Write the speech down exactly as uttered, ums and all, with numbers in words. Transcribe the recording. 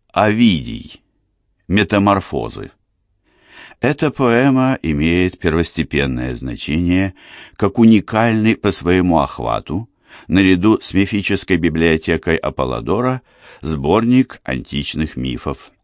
Овидий. Метаморфозы. Эта поэма имеет первостепенное значение как уникальный по своему охвату, наряду с мифической библиотекой Аполлодора, сборник античных мифов.